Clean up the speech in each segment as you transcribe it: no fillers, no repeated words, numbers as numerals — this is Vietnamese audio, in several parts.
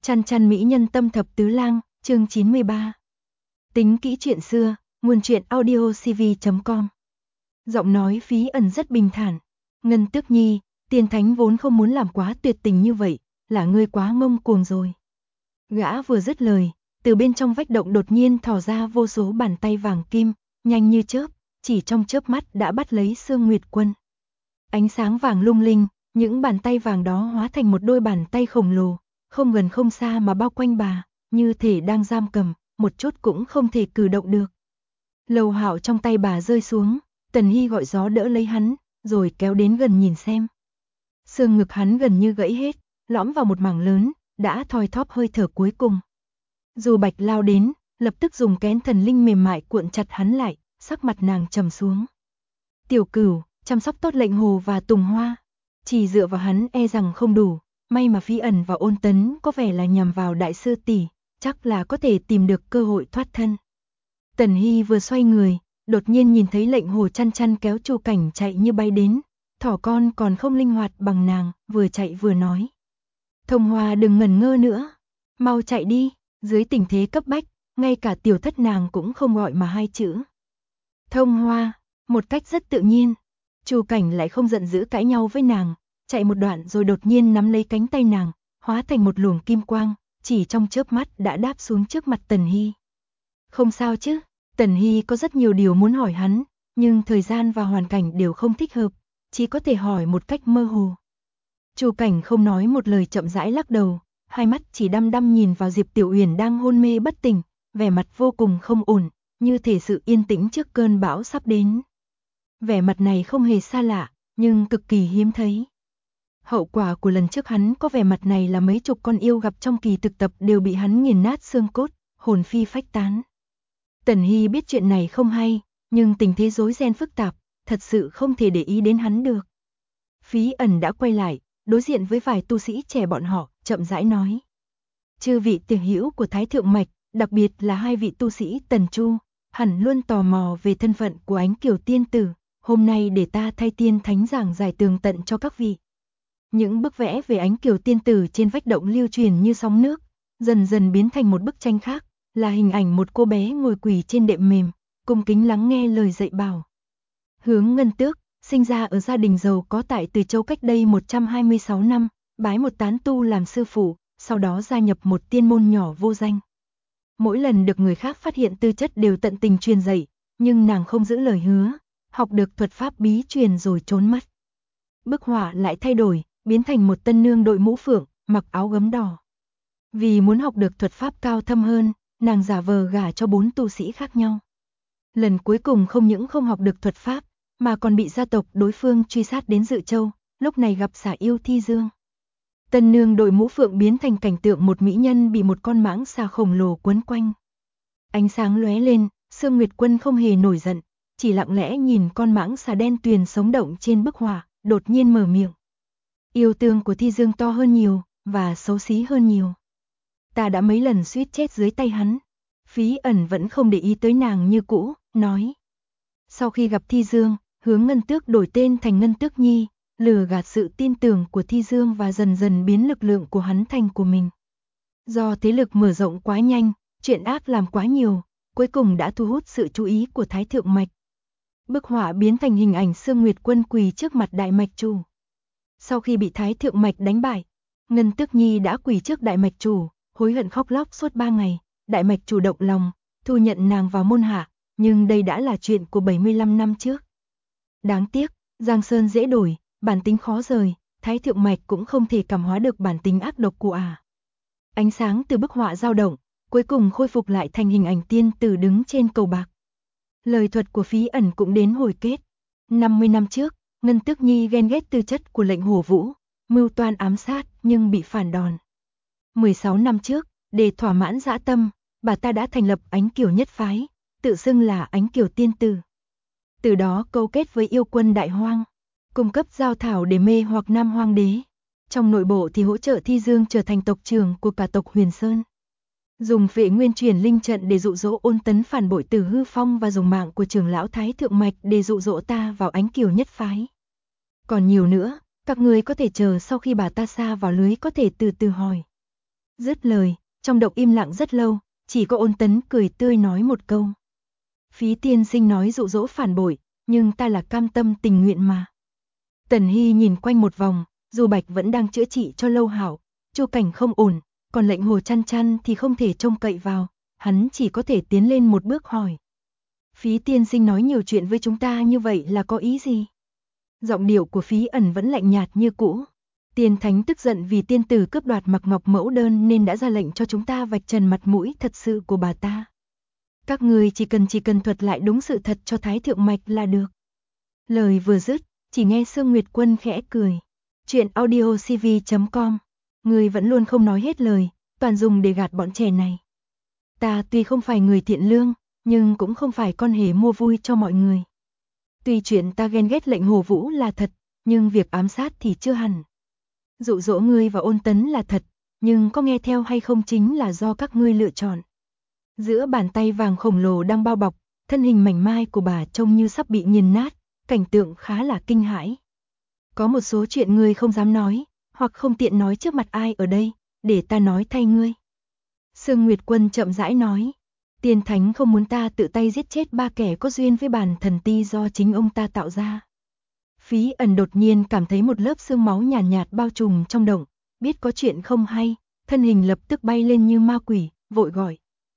Chăn chăn mỹ nhân tâm thập tứ lang, chương 93. Tính kỹ chuyện xưa, nguồn truyện audiocv.com. Giọng nói Phí Ẩn rất bình thản. Ngân Tước Nhi, Tiên Thánh vốn không muốn làm quá tuyệt tình như vậy, là ngươi quá ngông cuồng rồi. Gã vừa dứt lời, từ bên trong vách động đột nhiên thò ra vô số bàn tay vàng kim, nhanh như chớp, chỉ trong chớp mắt đã bắt lấy Sương Nguyệt Quân. Ánh sáng vàng lung linh, những bàn tay vàng đó hóa thành một đôi bàn tay khổng lồ, không gần không xa mà bao quanh bà, như thể đang giam cầm, một chút cũng không thể cử động được. Lầu Hạo trong tay bà rơi xuống, Tần Hy gọi gió đỡ lấy hắn, rồi kéo đến gần nhìn xem. Xương ngực hắn gần như gãy hết, lõm vào một mảng lớn, đã thoi thóp hơi thở cuối cùng. Dù Bạch lao đến, lập tức dùng kén thần linh mềm mại cuộn chặt hắn lại, sắc mặt nàng trầm xuống. Tiểu Cửu, chăm sóc tốt Lệnh Hồ và Tùng Hoa, chỉ dựa vào hắn e rằng không đủ, may mà Phí Ẩn và Ôn Tấn có vẻ là nhằm vào đại sư tỷ, chắc là có thể tìm được cơ hội thoát thân. Tần Hy vừa xoay người, đột nhiên nhìn thấy Lệnh Hồ chăn chăn kéo Chu Cảnh chạy như bay đến, thỏ con còn không linh hoạt bằng nàng, vừa chạy vừa nói. Thông Hoa đừng ngần ngơ nữa, mau chạy đi, dưới tình thế cấp bách, ngay cả tiểu thất nàng cũng không gọi mà hai chữ. Thông Hoa, một cách rất tự nhiên, Chu Cảnh lại không giận dữ cãi nhau với nàng, chạy một đoạn rồi đột nhiên nắm lấy cánh tay nàng, hóa thành một luồng kim quang, chỉ trong chớp mắt đã đáp xuống trước mặt Tần Hy. Không sao chứ, Tần Hy có rất nhiều điều muốn hỏi hắn, nhưng thời gian và hoàn cảnh đều không thích hợp, chỉ có thể hỏi một cách mơ hồ. Chu Cảnh không nói một lời chậm rãi lắc đầu, hai mắt chỉ đăm đăm nhìn vào Diệp Tiểu Uyển đang hôn mê bất tỉnh, vẻ mặt vô cùng không ổn, như thể sự yên tĩnh trước cơn bão sắp đến. Vẻ mặt này không hề xa lạ, nhưng cực kỳ hiếm thấy. Hậu quả của lần trước hắn có vẻ mặt này là mấy chục con yêu gặp trong kỳ thực tập đều bị hắn nghiền nát xương cốt, hồn phi phách tán. Tần Hy biết chuyện này không hay, nhưng tình thế rối ren phức tạp, thật sự không thể để ý đến hắn được. Phí Ẩn đã quay lại, đối diện với vài tu sĩ trẻ bọn họ, chậm rãi nói. Chư vị tiểu hữu của Thái Thượng Mạch, đặc biệt là hai vị tu sĩ Tần Chu, hẳn luôn tò mò về thân phận của Ánh Kiều Tiên Tử, hôm nay để ta thay Tiên Thánh giảng giải tường tận cho các vị. Những bức vẽ về Ánh Kiều Tiên Tử trên vách động lưu truyền như sóng nước, dần dần biến thành một bức tranh khác, là hình ảnh một cô bé ngồi quỳ trên đệm mềm, cung kính lắng nghe lời dạy bảo. Hướng Ngân Tước, sinh ra ở gia đình giàu có tại Từ Châu cách đây 126 năm, bái một tán tu làm sư phụ, sau đó gia nhập một tiên môn nhỏ vô danh. Mỗi lần được người khác phát hiện tư chất đều tận tình truyền dạy, nhưng nàng không giữ lời hứa, học được thuật pháp bí truyền rồi trốn mất. Bức họa lại thay đổi, biến thành một tân nương đội mũ phượng, mặc áo gấm đỏ. Vì muốn học được thuật pháp cao thâm hơn, nàng giả vờ gả cho 4 tu sĩ khác nhau. Lần cuối cùng không những không học được thuật pháp, mà còn bị gia tộc đối phương truy sát đến Dự Châu, lúc này gặp xà yêu Thi Dương. Tân nương đội mũ phượng biến thành cảnh tượng một mỹ nhân bị một con mãng xà khổng lồ quấn quanh. Ánh sáng lóe lên, Sương Nguyệt Quân không hề nổi giận, chỉ lặng lẽ nhìn con mãng xà đen tuyền sống động trên bức họa, đột nhiên mở miệng. Yêu tương của Thi Dương to hơn nhiều, và xấu xí hơn nhiều. Ta đã mấy lần suýt chết dưới tay hắn. Phí Ẩn vẫn không để ý tới nàng như cũ, nói. Sau khi gặp Thi Dương, Hướng Ngân Tước đổi tên thành Ngân Tước Nhi, lừa gạt sự tin tưởng của Thi Dương và dần dần biến lực lượng của hắn thành của mình. Do thế lực mở rộng quá nhanh, chuyện ác làm quá nhiều, cuối cùng đã thu hút sự chú ý của Thái Thượng Mạch. Bức họa biến thành hình ảnh Sương Nguyệt Quân quỳ trước mặt Đại Mạch Chủ. Sau khi bị Thái Thượng Mạch đánh bại, Ngân Tước Nhi đã quỳ trước Đại Mạch Chủ, hối hận khóc lóc suốt 3 ngày. Đại Mạch Chủ động lòng, thu nhận nàng vào môn hạ, nhưng đây đã là chuyện của 75 năm trước. Đáng tiếc, Giang Sơn dễ đổi, bản tính khó rời, Thái Thượng Mạch cũng không thể cảm hóa được bản tính ác độc của ả. Ánh sáng từ bức họa dao động, cuối cùng khôi phục lại thành hình ảnh tiên tử đứng trên cầu bạc. Lời thuật của Phí Ẩn cũng đến hồi kết. 50 năm trước, Ngân Tước Nhi ghen ghét tư chất của Lệnh Hồ Vũ, mưu toan ám sát nhưng bị phản đòn. 16 năm trước, để thỏa mãn dã tâm, bà ta đã thành lập Ánh Kiều Nhất Phái, tự xưng là Ánh Kiều Tiên Tử. Từ đó câu kết với yêu quân Đại Hoang, cung cấp giao thảo để mê hoặc Nam Hoang Đế. Trong nội bộ thì hỗ trợ Thi Dương trở thành tộc trưởng của cả tộc Huyền Sơn. Dùng Vệ Nguyên truyền linh trận để dụ dỗ Ôn Tấn phản bội Tử Hư Phong và dùng mạng của trưởng lão Thái Thượng Mạch để dụ dỗ ta vào Ánh Kiều Nhất Phái. Còn nhiều nữa, các người có thể chờ sau khi bà ta sa vào lưới có thể từ từ hỏi. Dứt lời, trong động im lặng rất lâu, chỉ có Ôn Tấn cười tươi nói một câu. Phí tiên sinh nói dụ dỗ phản bội, nhưng ta là cam tâm tình nguyện mà. Tần Hy nhìn quanh một vòng, dù Bạch vẫn đang chữa trị cho Lâu Hảo, Chu Cảnh không ổn, còn lệnh Hồ Chăn Chăn thì không thể trông cậy vào, hắn chỉ có thể tiến lên một bước hỏi. Phí tiên sinh nói nhiều chuyện với chúng ta như vậy là có ý gì? Giọng điệu của Phí Ẩn vẫn lạnh nhạt như cũ. Tiên thánh tức giận vì tiên tử cướp đoạt Mặc Ngọc mẫu đơn nên đã ra lệnh cho chúng ta vạch trần mặt mũi thật sự của bà ta. Các người chỉ cần thuật lại đúng sự thật cho Thái Thượng Mạch là được. Lời vừa dứt, chỉ nghe Sương Nguyệt Quân khẽ cười. Chuyện audiocv.com. Người vẫn luôn không nói hết lời, toàn dùng để gạt bọn trẻ này. Ta tuy không phải người thiện lương, nhưng cũng không phải con hề mua vui cho mọi người. Tuy chuyện ta ghen ghét lệnh Hồ Vũ là thật, nhưng việc ám sát thì chưa hẳn. Dụ dỗ ngươi và Ôn Tấn là thật, nhưng có nghe theo hay không chính là do các ngươi lựa chọn. Giữa bàn tay vàng khổng lồ đang bao bọc, thân hình mảnh mai của bà trông như sắp bị nghiền nát, cảnh tượng khá là kinh hãi. Có một số chuyện ngươi không dám nói, hoặc không tiện nói trước mặt ai ở đây, để ta nói thay ngươi. Sương Nguyệt Quân chậm rãi nói, Tiên Thánh không muốn ta tự tay giết chết 3 kẻ có duyên với bản thần ti do chính ông ta tạo ra. Phí Ẩn đột nhiên cảm thấy một lớp sương máu nhàn nhạt bao trùm trong động, biết có chuyện không hay, thân hình lập tức bay lên như ma quỷ, vội gọi.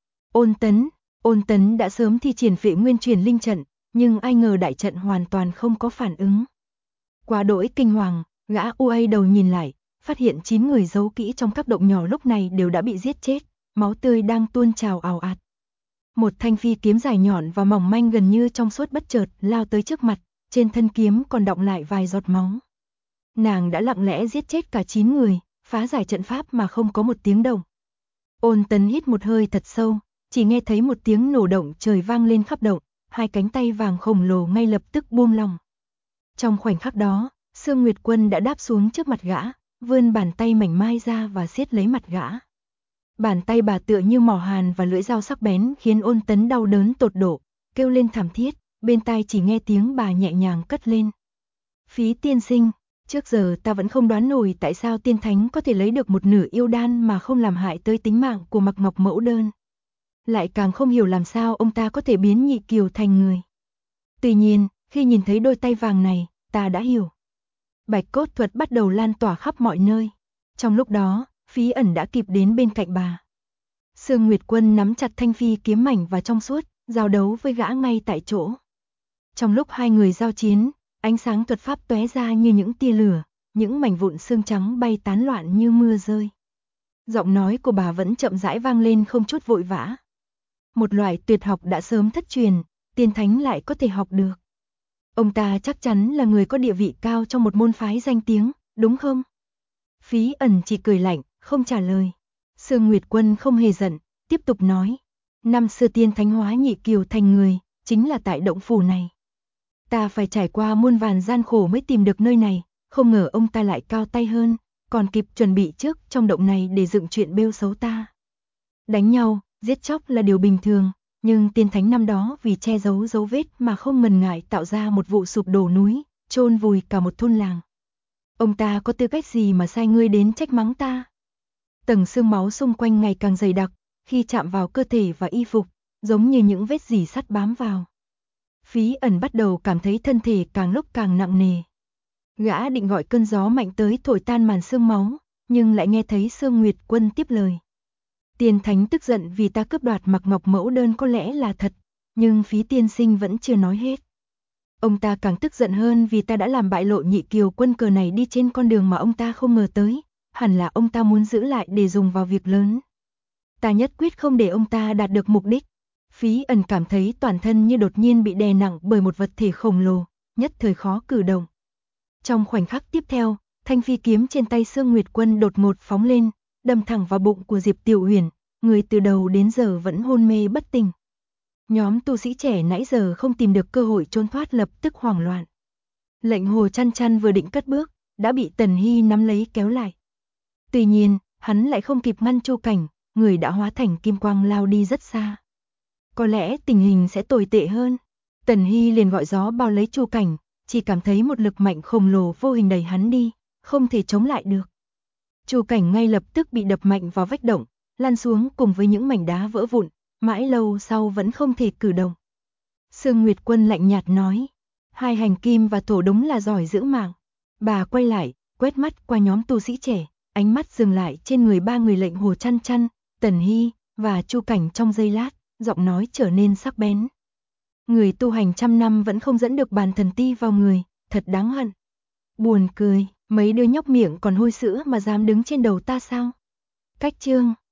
Ôn Tấn đã sớm thi triển Phệ Nguyên Truyền Linh trận, nhưng ai ngờ đại trận hoàn toàn không có phản ứng. Quá đỗi kinh hoàng, gã uây đầu nhìn lại, phát hiện 9 người giấu kỹ trong các động nhỏ lúc này đều đã bị giết chết, máu tươi đang tuôn trào ào ạt. Một thanh phi kiếm dài nhọn và mỏng manh gần như trong suốt bất chợt lao tới trước mặt, trên thân kiếm còn đọng lại vài giọt máu. Nàng đã lặng lẽ giết chết cả 9 người, phá giải trận pháp mà không có một tiếng động. Ôn Tấn hít một hơi thật sâu, chỉ nghe thấy một tiếng nổ động trời vang lên khắp động, hai cánh tay vàng khổng lồ ngay lập tức buông lỏng. Trong khoảnh khắc đó, Sương Nguyệt Quân đã đáp xuống trước mặt gã, vươn bàn tay mảnh mai ra và siết lấy mặt gã. Bàn tay bà tựa như mỏ hàn và lưỡi dao sắc bén khiến Ôn Tấn đau đớn tột độ, kêu lên thảm thiết, bên tai chỉ nghe tiếng bà nhẹ nhàng cất lên. Phí tiên sinh, trước giờ ta vẫn không đoán nổi tại sao tiên thánh có thể lấy được một nửa yêu đan mà không làm hại tới tính mạng của Mặc Ngọc mẫu đơn. Lại càng không hiểu làm sao ông ta có thể biến nhị kiều thành người. Tuy nhiên, khi nhìn thấy đôi tay vàng này, ta đã hiểu. Bạch cốt thuật bắt đầu lan tỏa khắp mọi nơi. Trong lúc đó, Phí Ẩn đã kịp đến bên cạnh bà. Sương Nguyệt Quân nắm chặt thanh phi kiếm mảnh và trong suốt, giao đấu với gã ngay tại chỗ. Trong lúc hai người giao chiến, ánh sáng thuật pháp tóe ra như những tia lửa, những mảnh vụn xương trắng bay tán loạn như mưa rơi. Giọng nói của bà vẫn chậm rãi vang lên không chút vội vã. Một loại tuyệt học đã sớm thất truyền, tiên thánh lại có thể học được. Ông ta chắc chắn là người có địa vị cao trong một môn phái danh tiếng, đúng không? Phí Ẩn chỉ cười lạnh, không trả lời. Sương Nguyệt Quân không hề giận, tiếp tục nói. Năm xưa tiên thánh hóa nhị kiều thành người, chính là tại động phủ này. Ta phải trải qua muôn vàn gian khổ mới tìm được nơi này, không ngờ ông ta lại cao tay hơn, còn kịp chuẩn bị trước trong động này để dựng chuyện bêu xấu ta. Đánh nhau, giết chóc là điều bình thường, nhưng tiên thánh năm đó vì che giấu dấu vết mà không ngần ngại tạo ra một vụ sụp đổ núi, chôn vùi cả một thôn làng. Ông ta có tư cách gì mà sai ngươi đến trách mắng ta? Tầng xương máu xung quanh ngày càng dày đặc, khi chạm vào cơ thể và y phục, giống như những vết rỉ sắt bám vào. Phí Ẩn bắt đầu cảm thấy thân thể càng lúc càng nặng nề. Gã định gọi cơn gió mạnh tới thổi tan màn xương máu, nhưng lại nghe thấy Sương Nguyệt Quân tiếp lời. Tiên thánh tức giận vì ta cướp đoạt Mặc Ngọc mẫu đơn có lẽ là thật, nhưng Phí tiên sinh vẫn chưa nói hết. Ông ta càng tức giận hơn vì ta đã làm bại lộ nhị kiều quân cờ này đi trên con đường mà ông ta không ngờ tới, hẳn là ông ta muốn giữ lại để dùng vào việc lớn. Ta nhất quyết không để ông ta đạt được mục đích. Phí Ẩn cảm thấy toàn thân như đột nhiên bị đè nặng bởi một vật thể khổng lồ, nhất thời khó cử động. Trong khoảnh khắc tiếp theo, thanh phi kiếm trên tay Sương Nguyệt Quân đột ngột phóng lên, đâm thẳng vào bụng của Diệp Tiểu Huyền, người từ đầu đến giờ vẫn hôn mê bất tỉnh. Nhóm tu sĩ trẻ nãy giờ không tìm được cơ hội trốn thoát lập tức hoảng loạn. Lệnh Hồ Chăn Chăn vừa định cất bước, đã bị Tần Hy nắm lấy kéo lại. Tuy nhiên, hắn lại không kịp ngăn Chu Cảnh, người đã hóa thành kim quang lao đi rất xa. Có lẽ tình hình sẽ tồi tệ hơn. Tần Hy liền gọi gió bao lấy Chu Cảnh, chỉ cảm thấy một lực mạnh khổng lồ vô hình đẩy hắn đi, không thể chống lại được. Chu Cảnh ngay lập tức bị đập mạnh vào vách động, lăn xuống cùng với những mảnh đá vỡ vụn, mãi lâu sau vẫn không thể cử động. Sương Nguyệt Quân lạnh nhạt nói, hai hành kim và thổ đúng là giỏi giữ mạng. Bà quay lại, quét mắt qua nhóm tu sĩ trẻ, ánh mắt dừng lại trên người ba người lệnh Hồ Chăn Chăn, Tần Hy và Chu Cảnh trong giây lát, giọng nói trở nên sắc bén. Người tu hành trăm năm vẫn không dẫn được bàn thần ti vào người, thật đáng hận. Buồn cười, mấy đứa nhóc miệng còn hôi sữa mà dám đứng trên đầu ta sao? Cách chương